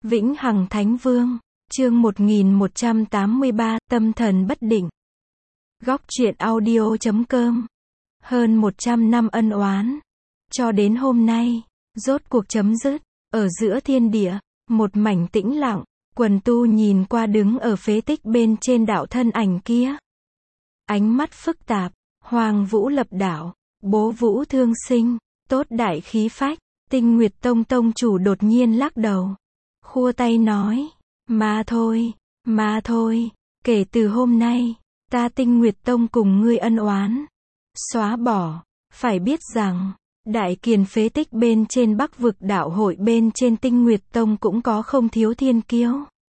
Vĩnh Hằng Thánh Vương, chương 1183, tâm thần bất định. Góc truyện audio.com. Hơn 100 năm ân oán, cho đến hôm nay, rốt cuộc chấm dứt. Ở giữa thiên địa, một mảnh tĩnh lặng, quần tu nhìn qua đứng ở phế tích bên trên đạo thân ảnh kia. Ánh mắt phức tạp, Hoàng Vũ lập đạo, Bố Vũ thương sinh, tốt đại khí phách. Tinh Nguyệt Tông tông chủ đột nhiên lắc đầu, khua tay nói, mà thôi, kể từ hôm nay, ta Tinh Nguyệt Tông cùng ngươi ân oán xóa bỏ. Phải biết rằng, Đại Kiền phế tích bên trên Bắc vực đạo hội bên trên Tinh Nguyệt Tông cũng có không thiếu thiên kiêu,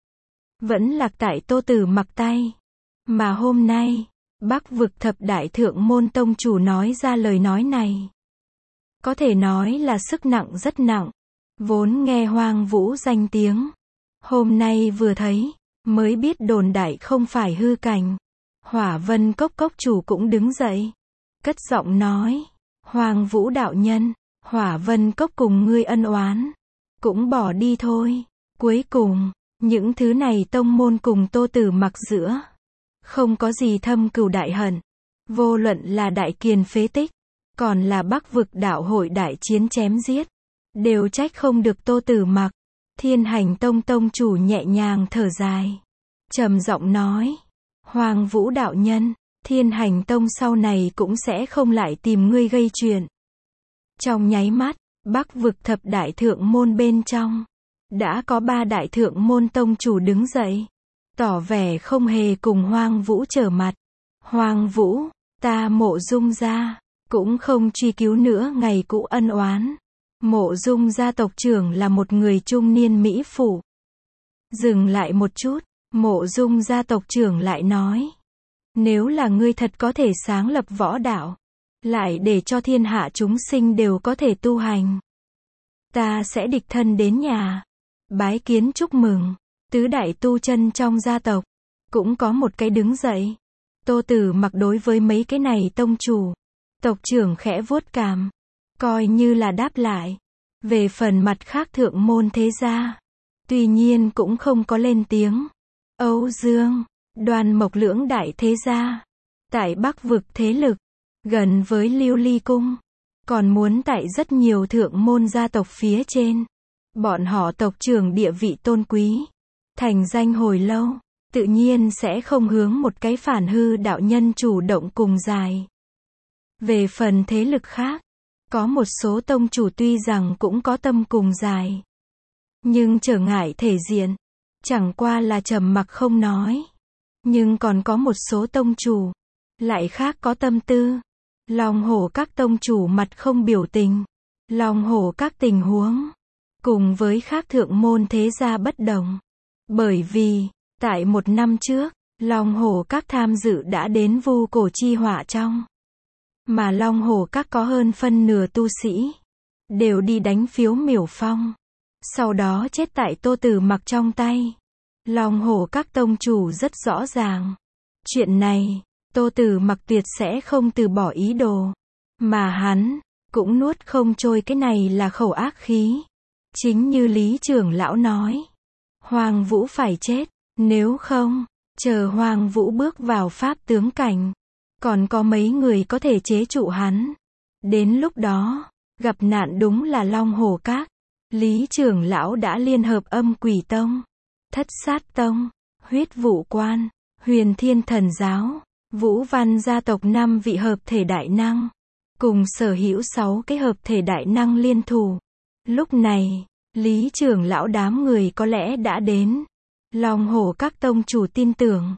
vẫn lạc tại Tô Tử Mặc tay. Mà hôm nay, Bắc vực thập đại thượng môn tông chủ nói ra lời nói này, có thể nói là sức nặng rất nặng. Vốn nghe Hoàng Vũ danh tiếng, hôm nay vừa thấy, mới biết đồn đại không phải hư cảnh. Hỏa Vân Cốc cốc chủ cũng đứng dậy, cất giọng nói, Hoàng Vũ đạo nhân, Hỏa Vân Cốc cùng ngươi ân oán, cũng bỏ đi thôi. Cuối cùng, những thứ này tông môn cùng Tô Tử Mặc giữa, không có gì thâm cừu đại hận. Vô luận là Đại Kiền phế tích, còn là Bắc vực đạo hội đại chiến chém giết, đều trách không được Tô Tử Mặc. Thiên Hành Tông tông chủ nhẹ nhàng thở dài, trầm giọng nói, Hoàng Vũ đạo nhân, Thiên Hành Tông sau này cũng sẽ không lại tìm ngươi gây chuyện. Trong nháy mắt, Bắc vực thập đại thượng môn bên trong, đã có 3 đại thượng môn tông chủ đứng dậy, tỏ vẻ không hề cùng Hoàng Vũ trở mặt. Hoàng Vũ, ta Mộ Dung gia, cũng không truy cứu nữa ngày cũ ân oán. Mộ Dung gia tộc trưởng là một người trung niên mỹ phụ. Dừng lại một chút, Mộ Dung gia tộc trưởng lại nói, nếu là ngươi thật có thể sáng lập võ đạo, lại để cho thiên hạ chúng sinh đều có thể tu hành, ta sẽ đích thân đến nhà, bái kiến chúc mừng. Tứ đại tu chân trong gia tộc, cũng có một cái đứng dậy. Tô Tử Mặc đối với mấy cái này tông chủ, tộc trưởng khẽ vuốt cằm, coi như là đáp lại. Về phần mặt khác thượng môn thế gia, tuy nhiên cũng không có lên tiếng. Âu Dương, Đoan Mộc lưỡng đại thế gia, tại Bắc vực thế lực, gần với Lưu Ly Cung, còn muốn tại rất nhiều thượng môn gia tộc phía trên. Bọn họ tộc trưởng địa vị tôn quý, thành danh hồi lâu, tự nhiên sẽ không hướng một cái phản hư đạo nhân chủ động cùng dài. Về phần thế lực khác, có một số tông chủ tuy rằng cũng có tâm cùng dài, nhưng trở ngại thể diện, chẳng qua là trầm mặc không nói. Nhưng còn có một số tông chủ, lại khác có tâm tư. Long Hổ các tông chủ mặt không biểu tình. Long Hổ các tình huống, cùng với khác thượng môn thế gia bất đồng. Bởi vì, tại 1 năm trước, Long Hổ các tham dự đã đến vu cổ chi hỏa trong. Mà Long Hổ các có hơn phân nửa tu sĩ, đều đi đánh phiếu miểu phong, sau đó chết tại Tô Tử Mặc trong tay. Long Hổ các tông chủ rất rõ ràng, chuyện này, Tô Tử Mặc tuyệt sẽ không từ bỏ ý đồ, mà hắn, cũng nuốt không trôi cái này là khẩu ác khí. Chính như Lý trưởng lão nói, Hoàng Vũ phải chết, nếu không, chờ Hoàng Vũ bước vào pháp tướng cảnh, còn có mấy người có thể chế trụ hắn. Đến lúc đó, gặp nạn đúng là Long Hổ các. Lý trưởng lão đã liên hợp Âm Quỷ Tông, Thất Sát Tông, Huyết Vũ Quan, Huyền Thiên Thần Giáo, Vũ Văn gia tộc 5 vị hợp thể đại năng, cùng sở hữu 6 cái hợp thể đại năng liên thủ. Lúc này, Lý trưởng lão đám người có lẽ đã đến. Long Hổ các tông chủ tin tưởng,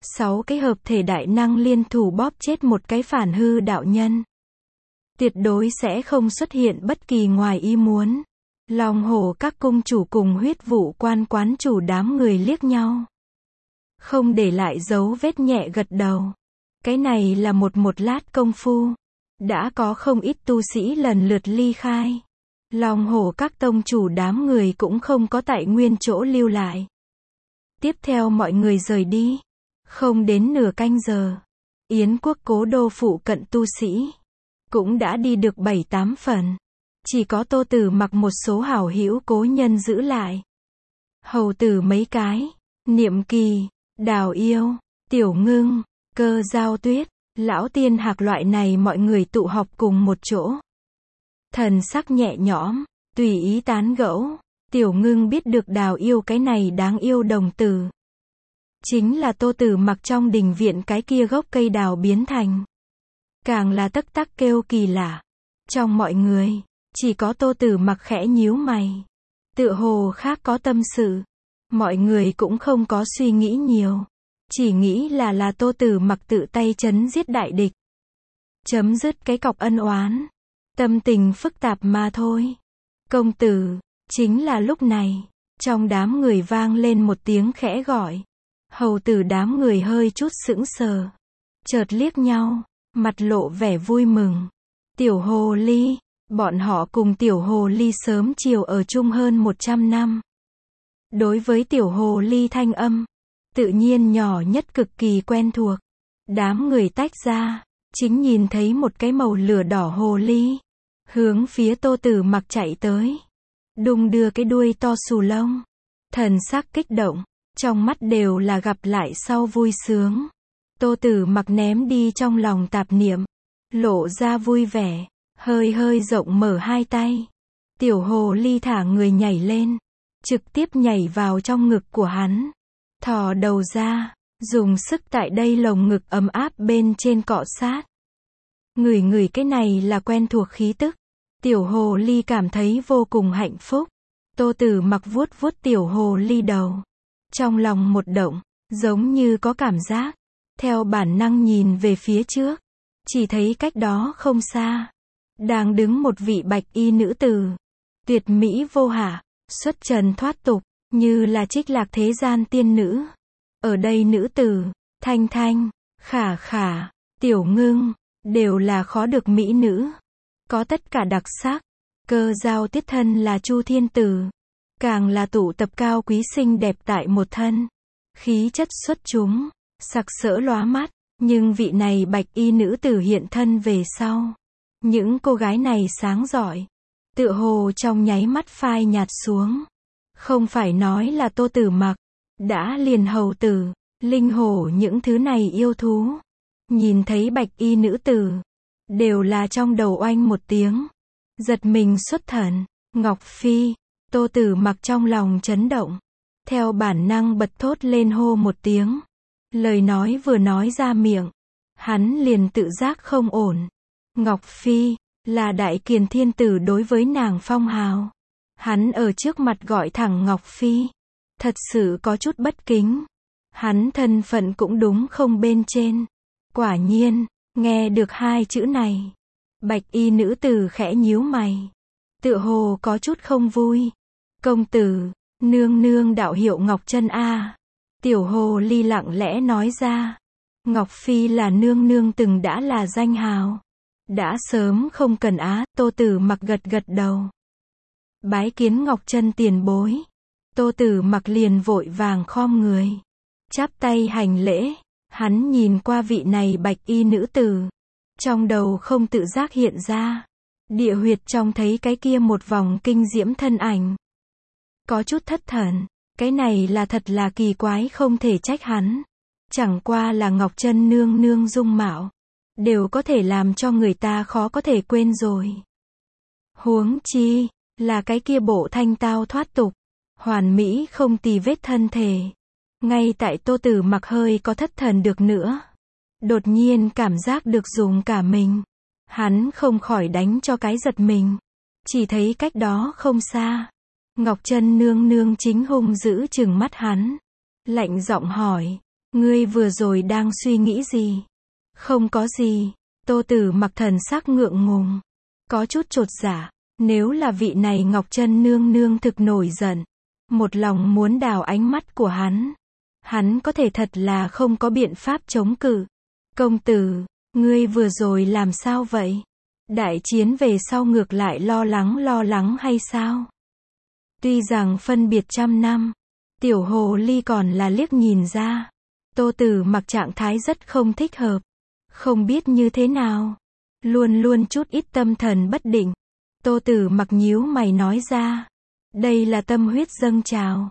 6 cái hợp thể đại năng liên thủ bóp chết một cái phản hư đạo nhân, tuyệt đối sẽ không xuất hiện bất kỳ ngoài ý muốn. Long Hổ các cung chủ cùng Huyết Vũ quan quán chủ đám người liếc nhau, không để lại dấu vết, nhẹ gật đầu. Cái này là một lát công phu, đã có không ít tu sĩ lần lượt ly khai. Long Hổ các tông chủ đám người cũng không có tại nguyên chỗ lưu lại. Tiếp theo mọi người rời đi. Không đến nửa canh giờ, Yến quốc cố đô phụ cận tu sĩ cũng đã đi được 7-8 phần. Chỉ có Tô Tử Mặc một số hảo hữu cố nhân giữ lại. hầu tử mấy cái, Niệm Kỳ, Đào Yêu, Tiểu Ngưng, Cơ Giao Tuyết, Lão Tiên Hạc loại này mọi người tụ họp cùng một chỗ. Thần sắc nhẹ nhõm, tùy ý tán gẫu. Tiểu Ngưng biết được Đào Yêu cái này đáng yêu đồng tử. Chính là Tô Tử Mặc trong đình viện cái kia gốc cây đào biến thành. Càng là tắc tắc kêu kỳ lạ. Trong mọi người, chỉ có Tô Tử Mặc khẽ nhíu mày. Tựa hồ khác có tâm sự. Mọi người cũng không có suy nghĩ nhiều. Chỉ nghĩ là Tô Tử Mặc tự tay chấn giết đại địch. Chấm dứt cái cọc ân oán. Tâm tình phức tạp mà thôi. Công tử, chính là lúc này, trong đám người vang lên một tiếng khẽ gọi. Hầu tử đám người hơi chút sững sờ. Chợt liếc nhau, mặt lộ vẻ vui mừng. Tiểu Hồ Ly, bọn họ cùng Tiểu Hồ Ly sớm chiều ở chung hơn 100 năm. Đối với Tiểu Hồ Ly thanh âm, tự nhiên nhỏ nhất cực kỳ quen thuộc. Đám người tách ra, chính nhìn thấy một cái màu lửa đỏ hồ ly, hướng phía Tô Tử Mặc chạy tới. Đung đưa cái đuôi to xù lông. Thần sắc kích động, trong mắt đều là gặp lại sau vui sướng. Tô Tử Mặc ném đi trong lòng tạp niệm, lộ ra vui vẻ, hơi hơi rộng mở hai tay. Tiểu hồ ly thả người nhảy lên, trực tiếp nhảy vào trong ngực của hắn. Thò đầu ra, dùng sức tại đây lồng ngực ấm áp bên trên cọ sát. Ngửi ngửi cái này là quen thuộc khí tức. Tiểu hồ ly cảm thấy vô cùng hạnh phúc. Tô Tử Mặc vuốt vuốt tiểu hồ ly đầu. Trong lòng một động, giống như có cảm giác. Theo bản năng nhìn về phía trước. Chỉ thấy cách đó không xa. Đang đứng một vị bạch y nữ tử. Tuyệt mỹ vô hạ, xuất trần thoát tục, như là trích lạc thế gian tiên nữ. Ở đây nữ tử, Thanh Thanh, Khả Khả, Tiểu Ngưng, đều là khó được mỹ nữ. Có tất cả đặc sắc. Cơ Giao Tiết thân là Chu Thiên Tử. Càng là tụ tập cao quý xinh đẹp tại một thân. Khí chất xuất chúng, sặc sỡ lóa mắt. Nhưng vị này bạch y nữ tử hiện thân về sau. Những cô gái này sáng rọi. Tựa hồ trong nháy mắt phai nhạt xuống. Không phải nói là Tô Tử Mặc. Đã liền hầu tử, linh hổ những thứ này yêu thú. Nhìn thấy bạch y nữ tử. Đều là trong đầu oanh một tiếng. Giật mình xuất thần. Ngọc Phi. Tô Tử Mặc trong lòng chấn động. Theo bản năng bật thốt lên hô một tiếng. Lời nói vừa nói ra miệng. Hắn liền tự giác không ổn. Ngọc Phi, là đại kiền thiên tử đối với nàng phong hào. Hắn ở trước mặt gọi thẳng Ngọc Phi. Thật sự có chút bất kính. Hắn thân phận cũng đúng không bên trên. Quả nhiên, nghe được hai chữ này. Bạch y nữ tử khẽ nhíu mày. Tựa hồ có chút không vui. Công tử, nương nương đạo hiệu Ngọc Trân a. Tiểu hồ ly lặng lẽ nói ra. Ngọc Phi là nương nương từng đã là danh hào. Đã sớm không cần á. Tô Tử Mặc gật gật đầu. Bái kiến Ngọc Trân tiền bối. Tô Tử Mặc liền vội vàng khom người. Chắp tay hành lễ. Hắn nhìn qua vị này bạch y nữ tử. Trong đầu không tự giác hiện ra. Địa huyệt trong thấy cái kia một vòng kinh diễm thân ảnh. Có chút thất thần. Cái này là thật là kỳ quái không thể trách hắn. Chẳng qua là Ngọc Trân nương nương dung mạo. Đều có thể làm cho người ta khó có thể quên rồi. Huống chi, là cái kia bộ thanh tao thoát tục. Hoàn mỹ không tì vết thân thể. Ngay tại Tô Tử Mặc hơi có thất thần được nữa. Đột nhiên cảm giác được dùng cả mình. Hắn không khỏi đánh cho cái giật mình. Chỉ thấy cách đó không xa. Ngọc Trân nương nương chính hung dữ trừng mắt hắn. Lạnh giọng hỏi. Ngươi vừa rồi đang suy nghĩ gì? Không có gì. Tô Tử Mặc thần sắc ngượng ngùng. Có chút chột dạ. Nếu là vị này Ngọc Trân nương nương thực nổi giận. Một lòng muốn đào ánh mắt của hắn. Hắn có thể thật là không có biện pháp chống cự. Công tử, ngươi vừa rồi làm sao vậy? Đại chiến về sau ngược lại lo lắng hay sao? Tuy rằng phân biệt trăm năm, tiểu hồ ly còn là liếc nhìn ra. Tô Tử Mặc trạng thái rất không thích hợp. Không biết như thế nào. Luôn luôn chút ít tâm thần bất định. Tô Tử Mặc nhíu mày nói ra. Đây là tâm huyết dâng trào.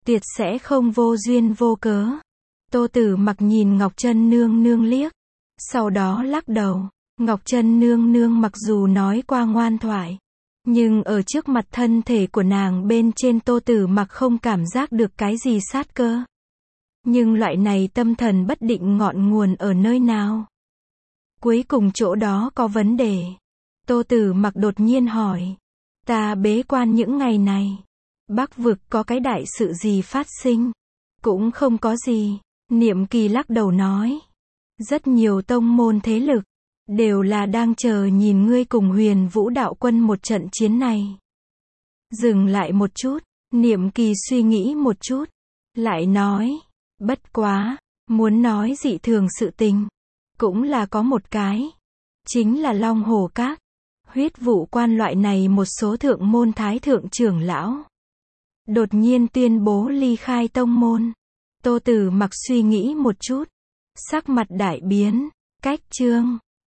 Tuyệt sẽ không vô duyên vô cớ. Tô Tử Mặc nhìn Ngọc Chân Nương Nương liếc, sau đó lắc đầu. Ngọc Chân Nương Nương mặc dù nói qua ngoan thoại, nhưng ở trước mặt thân thể của nàng bên trên Tô Tử Mặc không cảm giác được cái gì sát cơ. Nhưng loại này tâm thần bất định ngọn nguồn ở nơi nào? Cuối cùng chỗ đó có vấn đề. Tô Tử Mặc đột nhiên hỏi. Ta bế quan những ngày này. Bắc vực có cái đại sự gì phát sinh? Cũng không có gì. Niệm Kỳ lắc đầu nói. Rất nhiều tông môn thế lực đều là đang chờ nhìn ngươi cùng Huyền Vũ đạo quân một trận chiến này. Dừng lại một chút, Niệm Kỳ suy nghĩ một chút, lại nói, bất quá, muốn nói dị thường sự tình, cũng là có một cái, chính là Long Hồ Các, Huyết Vũ Quan loại này một số thượng môn thái thượng trưởng lão đột nhiên tuyên bố ly khai tông môn. Tô Tử Mặc suy nghĩ một chút, sắc mặt đại biến, cách chương